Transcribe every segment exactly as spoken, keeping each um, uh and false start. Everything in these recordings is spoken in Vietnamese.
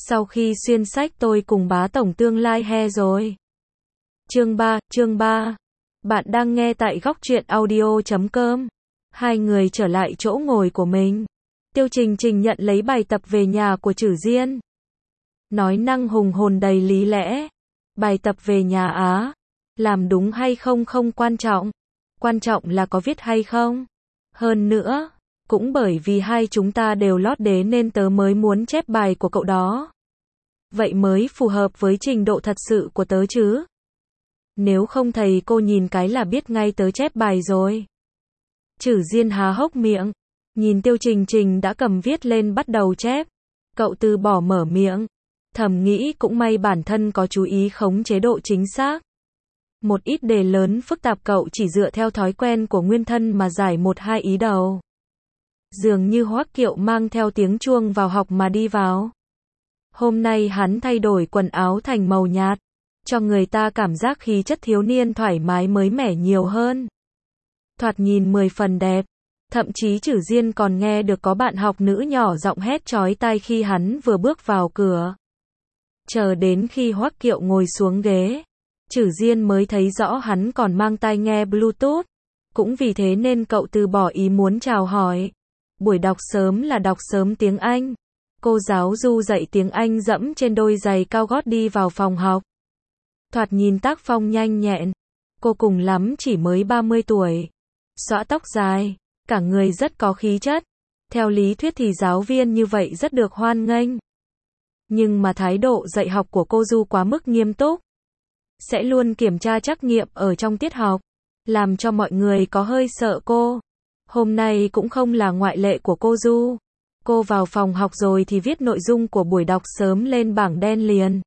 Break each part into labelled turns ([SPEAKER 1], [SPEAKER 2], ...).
[SPEAKER 1] Sau khi xuyên sách tôi cùng bá tổng tương lai he rồi. Chương ba, chương ba. Bạn đang nghe tại góc truyện audio chấm com. Hai người trở lại chỗ ngồi của mình. Tiêu Trình Trình nhận lấy bài tập về nhà của Trử Diên. Nói năng hùng hồn đầy lý lẽ. Bài tập về nhà á, làm đúng hay không không quan trọng. Quan trọng là có viết hay không. Hơn nữa, cũng bởi vì hai chúng ta đều lót đế nên tớ mới muốn chép bài của cậu đó. Vậy mới phù hợp với trình độ thật sự của tớ chứ. Nếu không thầy cô nhìn cái là biết ngay tớ chép bài rồi. Trử Diên há hốc miệng, nhìn Tiêu Trình Trình đã cầm viết lên bắt đầu chép. Cậu từ bỏ mở miệng, thầm nghĩ cũng may bản thân có chú ý khống chế độ chính xác. Một ít đề lớn phức tạp cậu chỉ dựa theo thói quen của nguyên thân mà giải một hai ý đầu. Dường như Hoắc Kiệu mang theo tiếng chuông vào học mà đi vào. Hôm nay hắn thay đổi quần áo thành màu nhạt, cho người ta cảm giác khí chất thiếu niên thoải mái mới mẻ nhiều hơn. Thoạt nhìn mười phần đẹp, thậm chí Trử Diên còn nghe được có bạn học nữ nhỏ giọng hét chói tai khi hắn vừa bước vào cửa. Chờ đến khi Hoắc Kiệu ngồi xuống ghế, Trử Diên mới thấy rõ hắn còn mang tai nghe Bluetooth. Cũng vì thế nên cậu từ bỏ ý muốn chào hỏi. Buổi đọc sớm là đọc sớm tiếng Anh. Cô giáo Du dạy tiếng Anh dẫm trên đôi giày cao gót đi vào phòng học. Thoạt nhìn tác phong nhanh nhẹn. Cô cùng lắm chỉ mới ba mươi tuổi. Xõa tóc dài, cả người rất có khí chất. Theo lý thuyết thì giáo viên như vậy rất được hoan nghênh. Nhưng mà thái độ dạy học của cô Du quá mức nghiêm túc. Sẽ luôn kiểm tra trắc nghiệm ở trong tiết học, làm cho mọi người có hơi sợ cô. Hôm nay cũng không là ngoại lệ của cô Du. Cô vào phòng học rồi thì viết nội dung của buổi đọc sớm lên bảng đen liền.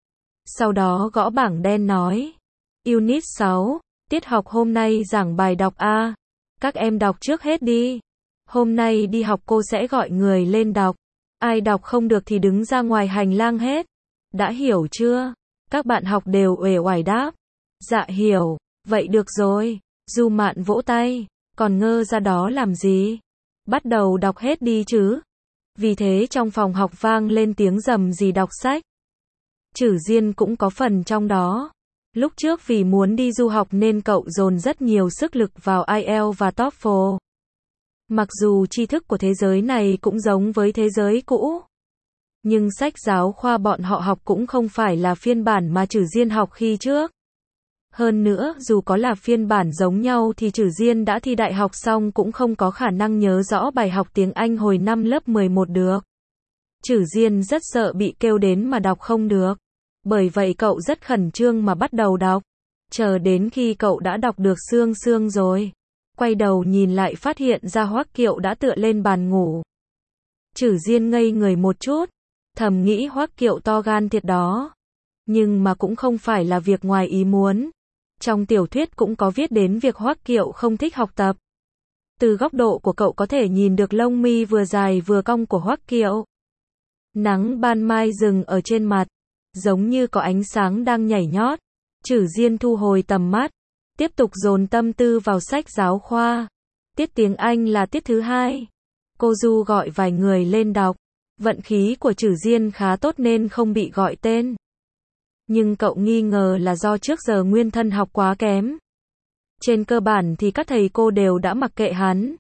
[SPEAKER 1] Sau đó gõ bảng đen nói: Unit sáu, tiết học hôm nay giảng bài đọc A. Các em đọc trước hết đi. Hôm nay đi học cô sẽ gọi người lên đọc. Ai đọc không được thì đứng ra ngoài hành lang hết. Đã hiểu chưa? Các bạn học đều uể oải đáp. Dạ hiểu, vậy được rồi. Du Mạn vỗ tay, còn ngơ ra đó làm gì? Bắt đầu đọc hết đi chứ. Vì thế trong phòng học vang lên tiếng rầm rì đọc sách. Trử Diên cũng có phần trong đó. Lúc trước vì muốn đi du học nên cậu dồn rất nhiều sức lực vào ai eo và TOEFL. Mặc dù tri thức của thế giới này cũng giống với thế giới cũ. Nhưng sách giáo khoa bọn họ học cũng không phải là phiên bản mà Trử Diên học khi trước. Hơn nữa, dù có là phiên bản giống nhau thì Trử Diên đã thi đại học xong cũng không có khả năng nhớ rõ bài học tiếng Anh hồi năm lớp mười một được. Trử Diên rất sợ bị kêu đến mà đọc không được. Bởi vậy cậu rất khẩn trương mà bắt đầu đọc. Chờ đến khi cậu đã đọc được xương xương rồi. Quay đầu nhìn lại phát hiện ra Hoắc Kiệu đã tựa lên bàn ngủ. Trử Diên ngây người một chút. Thầm nghĩ Hoắc Kiệu to gan thiệt đó. Nhưng mà cũng không phải là việc ngoài ý muốn. Trong tiểu thuyết cũng có viết đến việc Hoắc Kiệu không thích học tập. Từ góc độ của cậu có thể nhìn được lông mi vừa dài vừa cong của Hoắc Kiệu. Nắng ban mai rừng ở trên mặt, giống như có ánh sáng đang nhảy nhót. Trử Diên thu hồi tầm mắt, tiếp tục dồn tâm tư vào sách giáo khoa. Tiết tiếng Anh là tiết thứ hai. Cô Du gọi vài người lên đọc. Vận khí của Trử Diên khá tốt nên không bị gọi tên. Nhưng cậu nghi ngờ là do trước giờ nguyên thân học quá kém. Trên cơ bản thì các thầy cô đều đã mặc kệ hắn.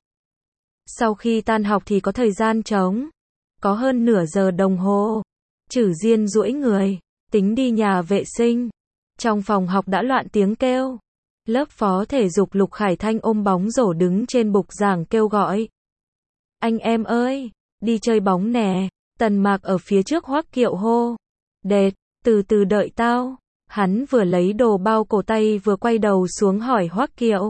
[SPEAKER 1] Sau khi tan học thì có thời gian trống. Có hơn nửa giờ đồng hồ. Trử Diên duỗi người, tính đi nhà vệ sinh. Trong phòng học đã loạn tiếng kêu. Lớp phó thể dục Lục Khải Thanh ôm bóng rổ đứng trên bục giảng kêu gọi. Anh em ơi, đi chơi bóng nè. Tần Mạc ở phía trước Hoắc Kiệu hô. Đệt, từ từ đợi tao. Hắn vừa lấy đồ bao cổ tay vừa quay đầu xuống hỏi Hoắc Kiệu.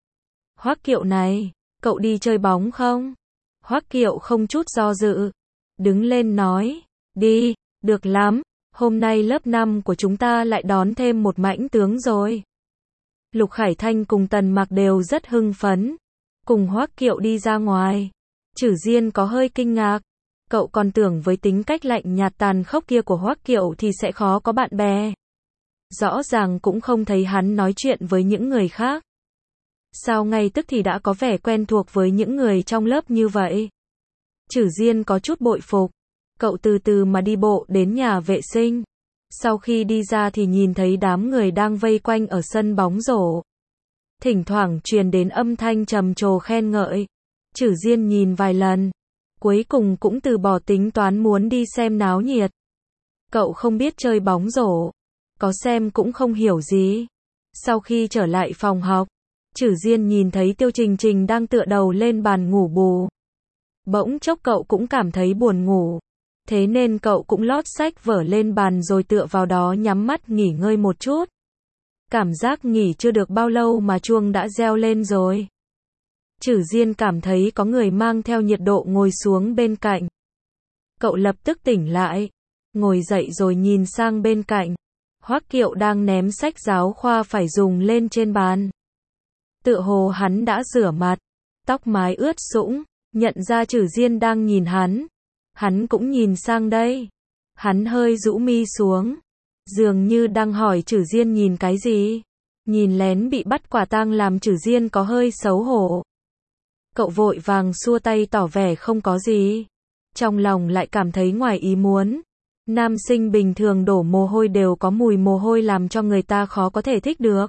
[SPEAKER 1] Hoắc Kiệu này, cậu đi chơi bóng không? Hoắc Kiệu không chút do dự. Đứng lên nói, đi, được lắm. Hôm nay lớp năm của chúng ta lại đón thêm một mãnh tướng rồi. Lục Khải Thanh cùng Tần Mạc đều rất hưng phấn. Cùng Hoắc Kiệu đi ra ngoài. Trử Diên có hơi kinh ngạc. Cậu còn tưởng với tính cách lạnh nhạt tàn khốc kia của Hoắc Kiệu thì sẽ khó có bạn bè. Rõ ràng cũng không thấy hắn nói chuyện với những người khác. Sao ngay tức thì đã có vẻ quen thuộc với những người trong lớp như vậy? Trử Diên có chút bội phục. Cậu từ từ mà đi bộ đến nhà vệ sinh. Sau khi đi ra thì nhìn thấy đám người đang vây quanh ở sân bóng rổ. Thỉnh thoảng truyền đến âm thanh trầm trồ khen ngợi. Chử Diên nhìn vài lần, cuối cùng cũng từ bỏ tính toán muốn đi xem náo nhiệt. Cậu không biết chơi bóng rổ, có xem cũng không hiểu gì. Sau khi trở lại phòng học, Chử Diên nhìn thấy Tiêu Trình Trình đang tựa đầu lên bàn ngủ bù. Bỗng chốc cậu cũng cảm thấy buồn ngủ. Thế nên cậu cũng lót sách vở lên bàn rồi tựa vào đó nhắm mắt nghỉ ngơi một chút. Cảm giác nghỉ chưa được bao lâu mà chuông đã reo lên rồi. Chử Diên cảm thấy có người mang theo nhiệt độ ngồi xuống bên cạnh. Cậu lập tức tỉnh lại, ngồi dậy rồi nhìn sang bên cạnh. Hoắc Kiệu đang ném sách giáo khoa phải dùng lên trên bàn. Tựa hồ hắn đã rửa mặt, tóc mái ướt sũng, nhận ra Chử Diên đang nhìn hắn. Hắn cũng nhìn sang đây. Hắn hơi rũ mi xuống, dường như đang hỏi Chử Diên nhìn cái gì. Nhìn lén bị bắt quả tang làm Chử Diên có hơi xấu hổ. Cậu vội vàng xua tay tỏ vẻ không có gì. Trong lòng lại cảm thấy ngoài ý muốn. Nam sinh bình thường đổ mồ hôi đều có mùi mồ hôi làm cho người ta khó có thể thích được.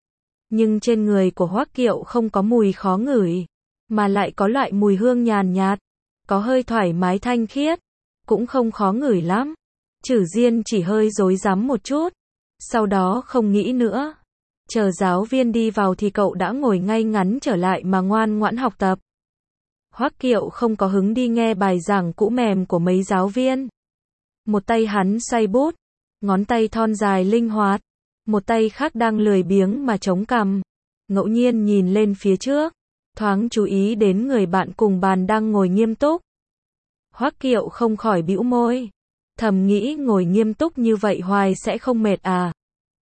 [SPEAKER 1] Nhưng trên người của Hoắc Kiệu không có mùi khó ngửi, mà lại có loại mùi hương nhàn nhạt, có hơi thoải mái thanh khiết, cũng không khó ngửi lắm. Chử Diên chỉ hơi rối rắm một chút, sau đó không nghĩ nữa. Chờ giáo viên đi vào thì cậu đã ngồi ngay ngắn trở lại mà ngoan ngoãn học tập. Hoắc Kiệu không có hứng đi nghe bài giảng cũ mềm của mấy giáo viên. Một tay hắn xoay bút, ngón tay thon dài linh hoạt, một tay khác đang lười biếng mà chống cằm, ngẫu nhiên nhìn lên phía trước, thoáng chú ý đến người bạn cùng bàn đang ngồi nghiêm túc. Hoắc Kiệu không khỏi bĩu môi, thầm nghĩ ngồi nghiêm túc như vậy hoài sẽ không mệt à.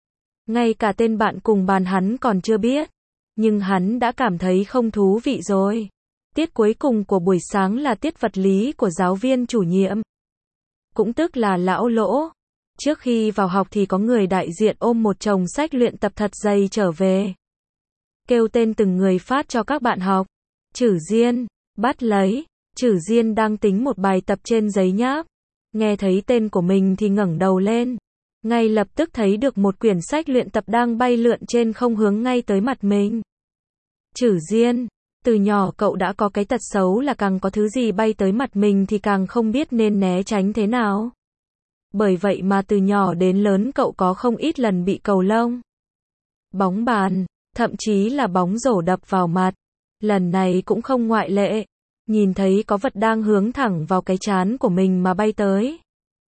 [SPEAKER 1] Ngay cả tên bạn cùng bàn hắn còn chưa biết, nhưng hắn đã cảm thấy không thú vị rồi. Tiết cuối cùng của buổi sáng là tiết vật lý của giáo viên chủ nhiệm, cũng tức là lão Lỗ. Trước khi vào học thì có người đại diện ôm một chồng sách luyện tập thật dày trở về. Kêu tên từng người phát cho các bạn học. Chử Diên, bắt lấy. Chử Diên đang tính một bài tập trên giấy nháp. Nghe thấy tên của mình thì ngẩng đầu lên. Ngay lập tức thấy được một quyển sách luyện tập đang bay lượn trên không hướng ngay tới mặt mình. Chử Diên, từ nhỏ cậu đã có cái tật xấu là càng có thứ gì bay tới mặt mình thì càng không biết nên né tránh thế nào. Bởi vậy mà từ nhỏ đến lớn cậu có không ít lần bị cầu lông, bóng bàn, thậm chí là bóng rổ đập vào mặt. Lần này cũng không ngoại lệ. Nhìn thấy có vật đang hướng thẳng vào cái trán của mình mà bay tới.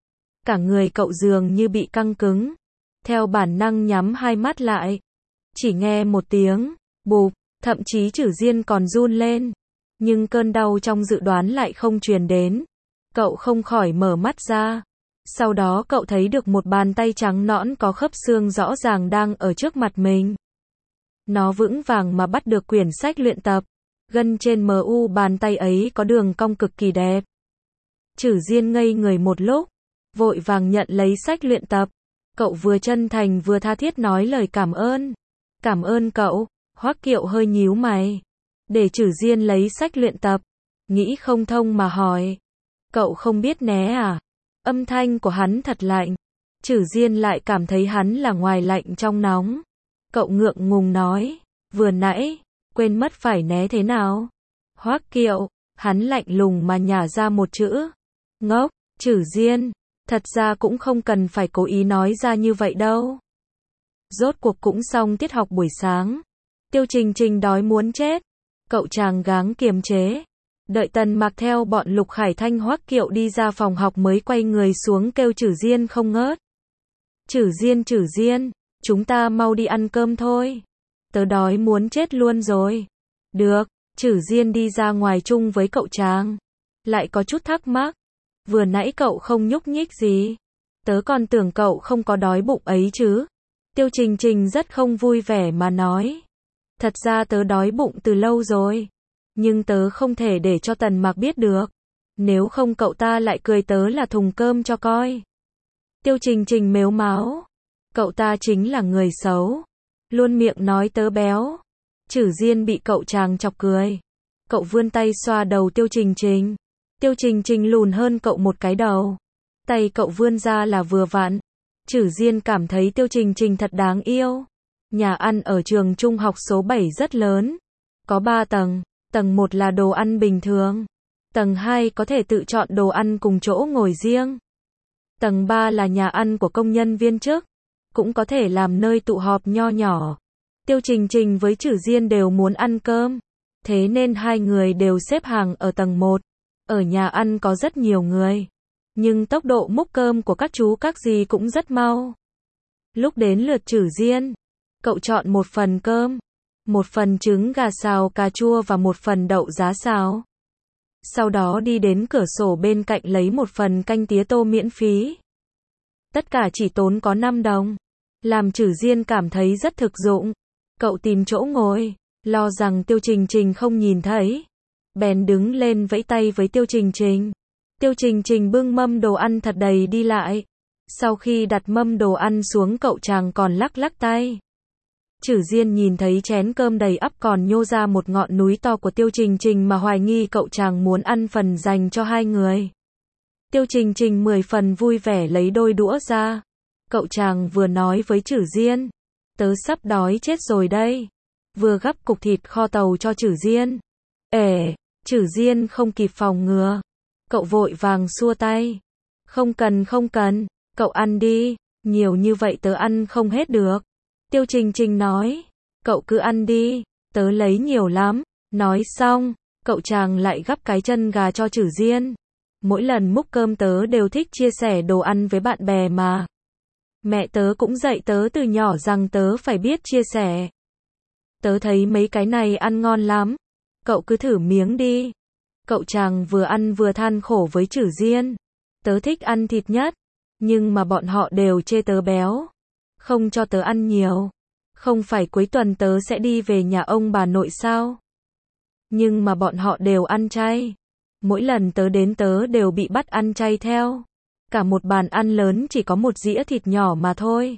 [SPEAKER 1] Cả người cậu dường như bị căng cứng. Theo bản năng nhắm hai mắt lại. Chỉ nghe một tiếng, bụp, thậm chí Chử Diên còn run lên. Nhưng cơn đau trong dự đoán lại không truyền đến. Cậu không khỏi mở mắt ra. Sau đó cậu thấy được một bàn tay trắng nõn có khớp xương rõ ràng đang ở trước mặt mình. Nó vững vàng mà bắt được quyển sách luyện tập. Gân trên mờ u bàn tay ấy có đường cong cực kỳ đẹp. Chử Diên ngây người một lúc, vội vàng nhận lấy sách luyện tập. Cậu vừa chân thành vừa tha thiết nói lời cảm ơn. Cảm ơn cậu. Hoắc Kiệu hơi nhíu mày. Để Chử Diên lấy sách luyện tập. Nghĩ không thông mà hỏi. Cậu không biết né à? Âm thanh của hắn thật lạnh. Chử Diên lại cảm thấy hắn là ngoài lạnh trong nóng. Cậu ngượng ngùng nói. Vừa nãy, quên mất phải né thế nào? Hoắc Kiệu, hắn lạnh lùng mà nhả ra một chữ. Ngốc. Chử Diên, thật ra cũng không cần phải cố ý nói ra như vậy đâu. Rốt cuộc cũng xong tiết học buổi sáng. Tiêu Trình Trình đói muốn chết. Cậu chàng gắng kiềm chế. Đợi Tần Mặc theo bọn Lục Khải Thanh Hoắc Kiệu đi ra phòng học mới quay người xuống kêu Chử Diên không ngớt. Chử Diên, Chử Diên, chúng ta mau đi ăn cơm thôi. Tớ đói muốn chết luôn rồi. Được, Chử Diên đi ra ngoài chung với cậu chàng. Lại có chút thắc mắc. Vừa nãy cậu không nhúc nhích gì. Tớ còn tưởng cậu không có đói bụng ấy chứ. Tiêu Trình Trình rất không vui vẻ mà nói. Thật ra tớ đói bụng từ lâu rồi. Nhưng tớ không thể để cho Tần Mặc biết được. Nếu không cậu ta lại cười tớ là thùng cơm cho coi. Tiêu Trình Trình mếu máo. Cậu ta chính là người xấu. Luôn miệng nói tớ béo. Chử Diên bị cậu chàng chọc cười. Cậu vươn tay xoa đầu Tiêu Trình Trình. Tiêu Trình Trình lùn hơn cậu một cái đầu. Tay cậu vươn ra là vừa vặn. Trử Diên cảm thấy Tiêu Trình Trình thật đáng yêu. Nhà ăn ở trường trung học số bảy rất lớn. Có ba tầng. Tầng một là đồ ăn bình thường. Tầng hai có thể tự chọn đồ ăn cùng chỗ ngồi riêng. Tầng ba là nhà ăn của công nhân viên chức. Cũng có thể làm nơi tụ họp nho nhỏ. Tiêu Trình Trình với Trử Diên đều muốn ăn cơm. Thế nên hai người đều xếp hàng ở tầng một. Ở nhà ăn có rất nhiều người. Nhưng tốc độ múc cơm của các chú các dì cũng rất mau. Lúc đến lượt Trử Diên, cậu chọn một phần cơm, một phần trứng gà xào cà chua và một phần đậu giá xào. Sau đó đi đến cửa sổ bên cạnh lấy một phần canh tía tô miễn phí. Tất cả chỉ tốn có năm đồng. Làm Trử Diên cảm thấy rất thực dụng. Cậu tìm chỗ ngồi, lo rằng Tiêu Trình Trình không nhìn thấy. Bèn đứng lên vẫy tay với Tiêu Trình Trình. Tiêu Trình Trình bưng mâm đồ ăn thật đầy đi lại. Sau khi đặt mâm đồ ăn xuống cậu chàng còn lắc lắc tay. Trử Diên nhìn thấy chén cơm đầy ắp còn nhô ra một ngọn núi to của Tiêu Trình Trình mà hoài nghi cậu chàng muốn ăn phần dành cho hai người. Tiêu Trình Trình mười phần vui vẻ lấy đôi đũa ra. Cậu chàng vừa nói với Trử Diên. Tớ sắp đói chết rồi đây. Vừa gắp cục thịt kho tàu cho Trử Diên. Ể, Trử Diên không kịp phòng ngừa. Cậu vội vàng xua tay. Không cần không cần, cậu ăn đi, nhiều như vậy tớ ăn không hết được. Tiêu Trình Trình nói, cậu cứ ăn đi, tớ lấy nhiều lắm. Nói xong, cậu chàng lại gắp cái chân gà cho Trử Diên. Mỗi lần múc cơm tớ đều thích chia sẻ đồ ăn với bạn bè mà. Mẹ tớ cũng dạy tớ từ nhỏ rằng tớ phải biết chia sẻ. Tớ thấy mấy cái này ăn ngon lắm. Cậu cứ thử miếng đi. Cậu chàng vừa ăn vừa than khổ với Trử Diên. Tớ thích ăn thịt nhất. Nhưng mà bọn họ đều chê tớ béo. Không cho tớ ăn nhiều. Không phải cuối tuần tớ sẽ đi về nhà ông bà nội sao? Nhưng mà bọn họ đều ăn chay. Mỗi lần tớ đến tớ đều bị bắt ăn chay theo. Cả một bàn ăn lớn chỉ có một dĩa thịt nhỏ mà thôi.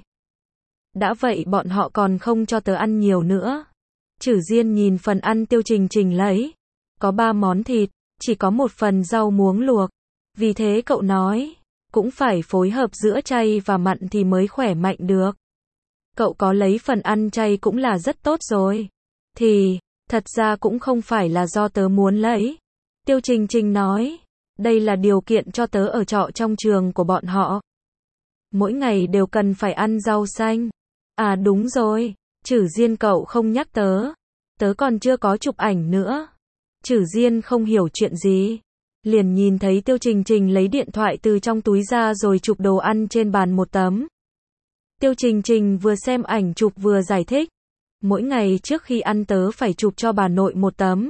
[SPEAKER 1] Đã vậy bọn họ còn không cho tớ ăn nhiều nữa. Trử Diên nhìn phần ăn Tiêu Trình Trình lấy. Có ba món thịt, chỉ có một phần rau muống luộc. Vì thế cậu nói, cũng phải phối hợp giữa chay và mặn thì mới khỏe mạnh được. Cậu có lấy phần ăn chay cũng là rất tốt rồi. Thì, thật ra cũng không phải là do tớ muốn lấy. Tiêu Trình Trình nói, đây là điều kiện cho tớ ở trọ trong trường của bọn họ. Mỗi ngày đều cần phải ăn rau xanh. À đúng rồi, Trử Diên cậu không nhắc tớ. Tớ còn chưa có chụp ảnh nữa. Trử Diên không hiểu chuyện gì. Liền nhìn thấy Tiêu Trình Trình lấy điện thoại từ trong túi ra rồi chụp đồ ăn trên bàn một tấm. Tiêu Trình Trình vừa xem ảnh chụp vừa giải thích. Mỗi ngày trước khi ăn tớ phải chụp cho bà nội một tấm.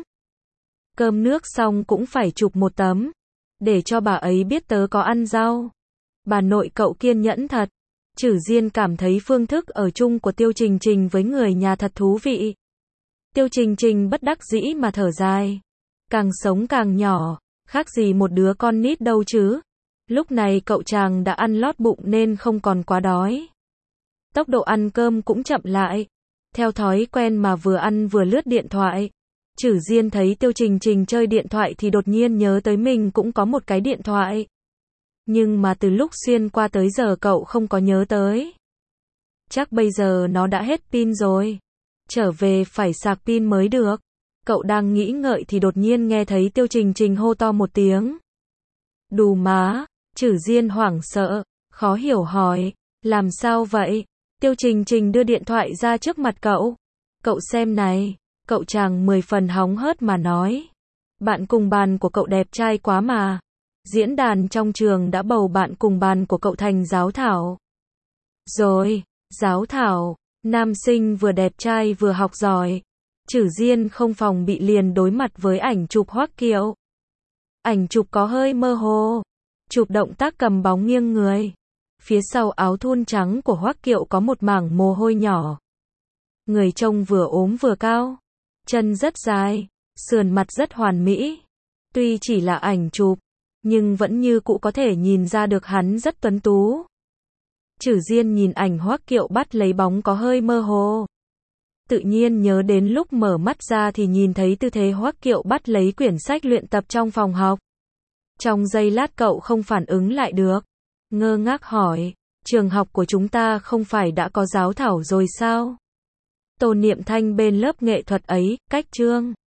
[SPEAKER 1] Cơm nước xong cũng phải chụp một tấm. Để cho bà ấy biết tớ có ăn rau. Bà nội cậu kiên nhẫn thật. Trử Diên cảm thấy phương thức ở chung của Tiêu Trình Trình với người nhà thật thú vị. Tiêu Trình Trình bất đắc dĩ mà thở dài. Càng sống càng nhỏ, khác gì một đứa con nít đâu chứ. Lúc này cậu chàng đã ăn lót bụng nên không còn quá đói. Tốc độ ăn cơm cũng chậm lại. Theo thói quen mà vừa ăn vừa lướt điện thoại. Trử Diên thấy Tiêu Trình Trình chơi điện thoại thì đột nhiên nhớ tới mình cũng có một cái điện thoại. Nhưng mà từ lúc xuyên qua tới giờ cậu không có nhớ tới. Chắc bây giờ nó đã hết pin rồi. Trở về phải sạc pin mới được. Cậu đang nghĩ ngợi thì đột nhiên nghe thấy Tiêu Trình Trình hô to một tiếng. Đù má, Trử Diên hoảng sợ, khó hiểu hỏi, làm sao vậy? Tiêu Trình Trình đưa điện thoại ra trước mặt cậu. Cậu xem này, cậu chàng mười phần hóng hớt mà nói. Bạn cùng bàn của cậu đẹp trai quá mà. Diễn đàn trong trường đã bầu bạn cùng bàn của cậu thành Giáo Thảo. Rồi, Giáo Thảo, nam sinh vừa đẹp trai vừa học giỏi. Trử Diên không phòng bị liền đối mặt với ảnh chụp Hoắc Kiệu. Ảnh chụp có hơi mơ hồ. Chụp động tác cầm bóng nghiêng người. Phía sau áo thun trắng của Hoắc Kiệu có một mảng mồ hôi nhỏ. Người trông vừa ốm vừa cao. Chân rất dài. Sườn mặt rất hoàn mỹ. Tuy chỉ là ảnh chụp, nhưng vẫn như cũ có thể nhìn ra được hắn rất tuấn tú. Trử Diên nhìn ảnh Hoắc Kiệu bắt lấy bóng có hơi mơ hồ. Tự nhiên nhớ đến lúc mở mắt ra thì nhìn thấy tư thế Hoắc Kiệu bắt lấy quyển sách luyện tập trong phòng học. Trong giây lát cậu không phản ứng lại được. Ngơ ngác hỏi, trường học của chúng ta không phải đã có giáo thảo rồi sao? Tô Niệm Thanh bên lớp nghệ thuật ấy, cách chương